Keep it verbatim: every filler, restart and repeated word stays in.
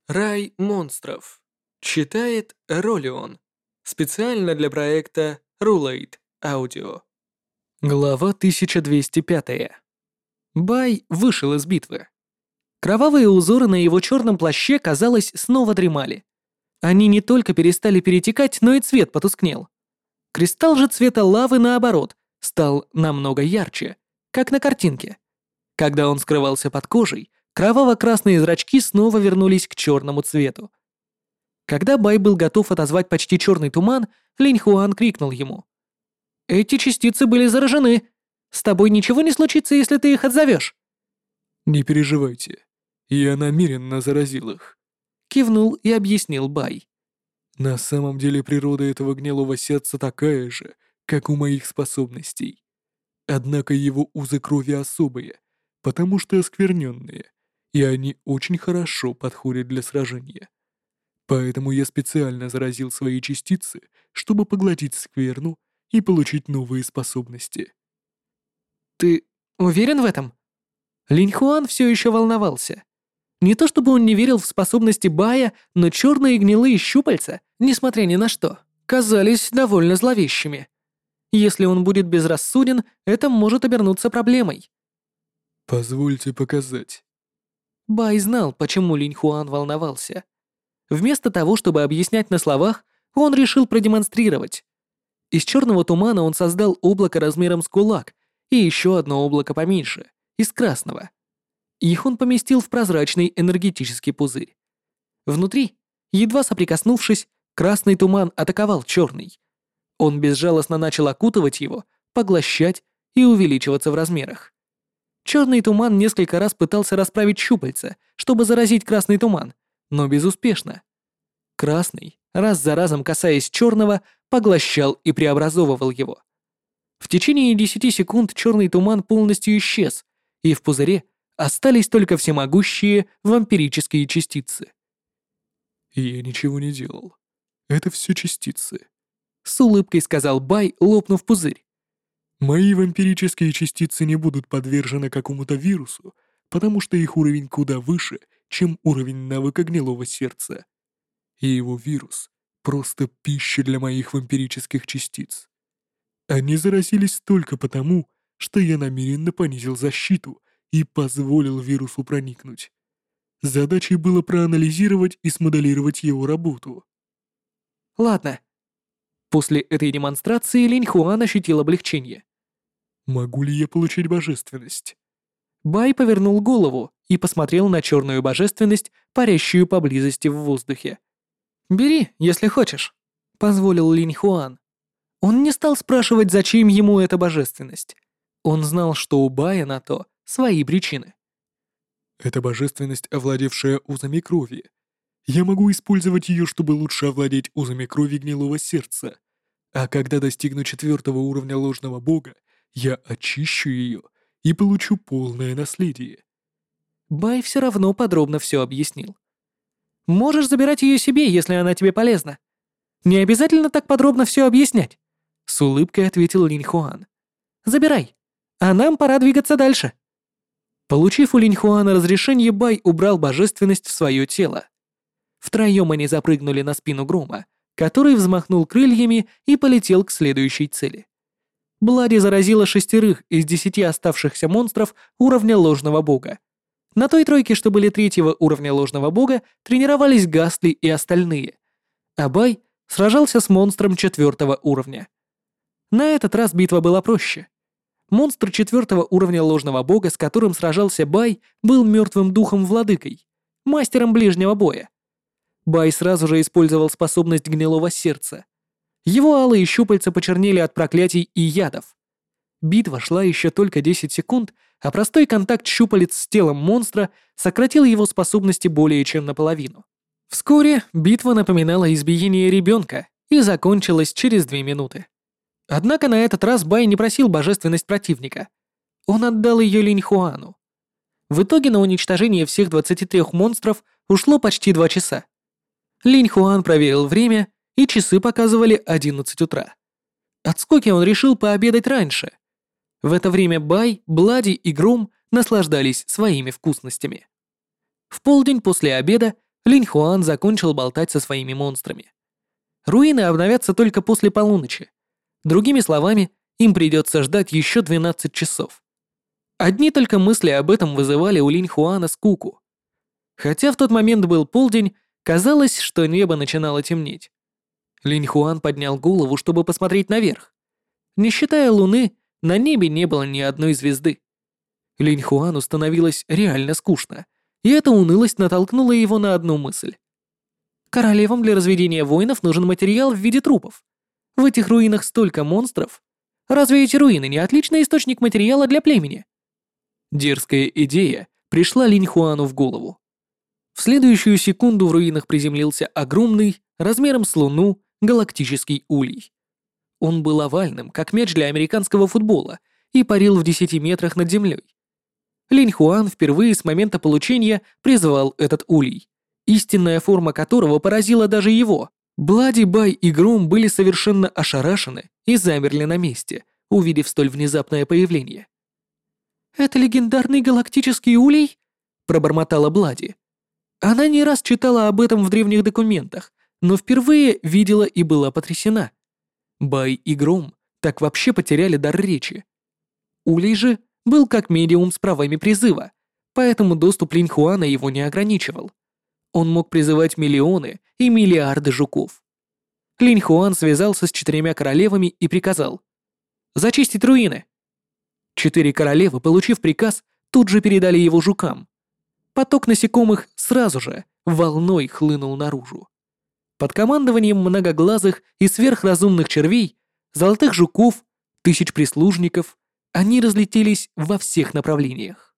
Рай монстров. Читает Ролион. Специально для проекта Rulate Audio. Глава тысяча двести пять. Бай вышел из битвы. Кровавые узоры на его черном плаще, казалось, снова дремали. Они не только перестали перетекать, но и цвет потускнел. Кристалл же цвета лавы, наоборот, стал намного ярче, как на картинке. Когда он скрывался под кожей, кроваво-красные зрачки снова вернулись к черному цвету. Когда Бай был готов отозвать почти черный туман, Линь Хуан крикнул ему. «Эти частицы были заражены. С тобой ничего не случится, если ты их отзовешь». «Не переживайте, я намеренно заразил их», — кивнул и объяснил Бай. «На самом деле природа этого гнилого сердца такая же, как у моих способностей. Однако его узы крови особые, потому что оскверненные, и они очень хорошо подходят для сражения. Поэтому я специально заразил свои частицы, чтобы поглотить скверну и получить новые способности». «Ты уверен в этом?» Линь Хуан все еще волновался. Не то чтобы он не верил в способности Бая, но черные гнилые щупальца, несмотря ни на что, казались довольно зловещими. Если он будет безрассуден, это может обернуться проблемой. «Позвольте показать». Бай знал, почему Линь Хуан волновался. Вместо того, чтобы объяснять на словах, он решил продемонстрировать. Из черного тумана он создал облако размером с кулак и еще одно облако поменьше, из красного. Их он поместил в прозрачный энергетический пузырь. Внутри, едва соприкоснувшись, красный туман атаковал черный. Он безжалостно начал окутывать его, поглощать и увеличиваться в размерах. Черный туман несколько раз пытался расправить щупальца, чтобы заразить красный туман, но безуспешно. Красный, раз за разом касаясь черного, поглощал и преобразовывал его. В течение десяти секунд черный туман полностью исчез, и в пузыре остались только всемогущие вампирические частицы. «Я ничего не делал. Это все частицы», — с улыбкой сказал Бай, лопнув пузырь. «Мои вампирические частицы не будут подвержены какому-то вирусу, потому что их уровень куда выше, чем уровень навыка гнилого сердца. И его вирус — просто пища для моих вампирических частиц. Они заразились только потому, что я намеренно понизил защиту и позволил вирусу проникнуть. Задачей было проанализировать и смоделировать его работу». Ладно. После этой демонстрации Линь Хуан ощутил облегчение. «Могу ли я получить божественность?» Бай повернул голову и посмотрел на черную божественность, парящую поблизости в воздухе. «Бери, если хочешь», — позволил Линь Хуан. Он не стал спрашивать, зачем ему эта божественность. Он знал, что у Бая на то свои причины. «Это божественность, овладевшая узами крови. Я могу использовать ее, чтобы лучше овладеть узами крови гнилого сердца. А когда достигну четвертого уровня ложного бога, я очищу ее и получу полное наследие». Бай все равно подробно все объяснил. «Можешь забирать ее себе, если она тебе полезна. Не обязательно так подробно все объяснять», — с улыбкой ответил Линь Хуан. «Забирай, а нам пора двигаться дальше». Получив у Линь Хуана разрешение, Бай убрал божественность в свое тело. Втроем они запрыгнули на спину Грома, который взмахнул крыльями и полетел к следующей цели. Блади заразила шестерых из десяти оставшихся монстров уровня ложного бога. На той тройке, что были третьего уровня ложного бога, тренировались Гасли и остальные. А Бай сражался с монстром четвертого уровня. На этот раз битва была проще. Монстр четвертого уровня ложного бога, с которым сражался Бай, был мертвым духом-владыкой, мастером ближнего боя. Бай сразу же использовал способность гнилого сердца. Его алые щупальца почернели от проклятий и ядов. Битва шла еще только десять секунд, а простой контакт щупалец с телом монстра сократил его способности более чем наполовину. Вскоре битва напоминала избиение ребенка и закончилась через две минуты. Однако на этот раз Бай не просил божественность противника. Он отдал ее Линь Хуану. В итоге на уничтожение всех двадцати трёх монстров ушло почти два часа. Линь Хуан проверил время, и часы показывали одиннадцать утра. От скуки он решил пообедать раньше. В это время Бай, Блади и Гром наслаждались своими вкусностями. В полдень после обеда Линь Хуан закончил болтать со своими монстрами. Руины обновятся только после полуночи. Другими словами, им придется ждать еще двенадцать часов. Одни только мысли об этом вызывали у Линь Хуана скуку. Хотя в тот момент был полдень, казалось, что небо начинало темнеть. Линь Хуан поднял голову, чтобы посмотреть наверх. Не считая луны, на небе не было ни одной звезды. Линь Хуану становилось реально скучно, и эта унылость натолкнула его на одну мысль. Королевам для разведения воинов нужен материал в виде трупов. В этих руинах столько монстров. Разве эти руины не отличный источник материала для племени? Дерзкая идея пришла Линь Хуану в голову. В следующую секунду в руинах приземлился огромный, размером с луну, галактический улей. Он был овальным, как мяч для американского футбола, и парил в десяти метрах над землей. Линь Хуан впервые с момента получения призвал этот улей, истинная форма которого поразила даже его. Блади, Бай и Гром были совершенно ошарашены и замерли на месте, увидев столь внезапное появление. «Это легендарный галактический улей?» — пробормотала Блади. Она не раз читала об этом в древних документах, но впервые видела и была потрясена. Бай и Гром так вообще потеряли дар речи. Улей же был как медиум с правами призыва, поэтому доступ Линь Хуана его не ограничивал. Он мог призывать миллионы и миллиарды жуков. Линь Хуан связался с четырьмя королевами и приказал «Зачистить руины». Четыре королевы, получив приказ, тут же передали его жукам. Поток насекомых сразу же волной хлынул наружу. Под командованием многоглазых и сверхразумных червей, золотых жуков, тысяч прислужников, они разлетелись во всех направлениях.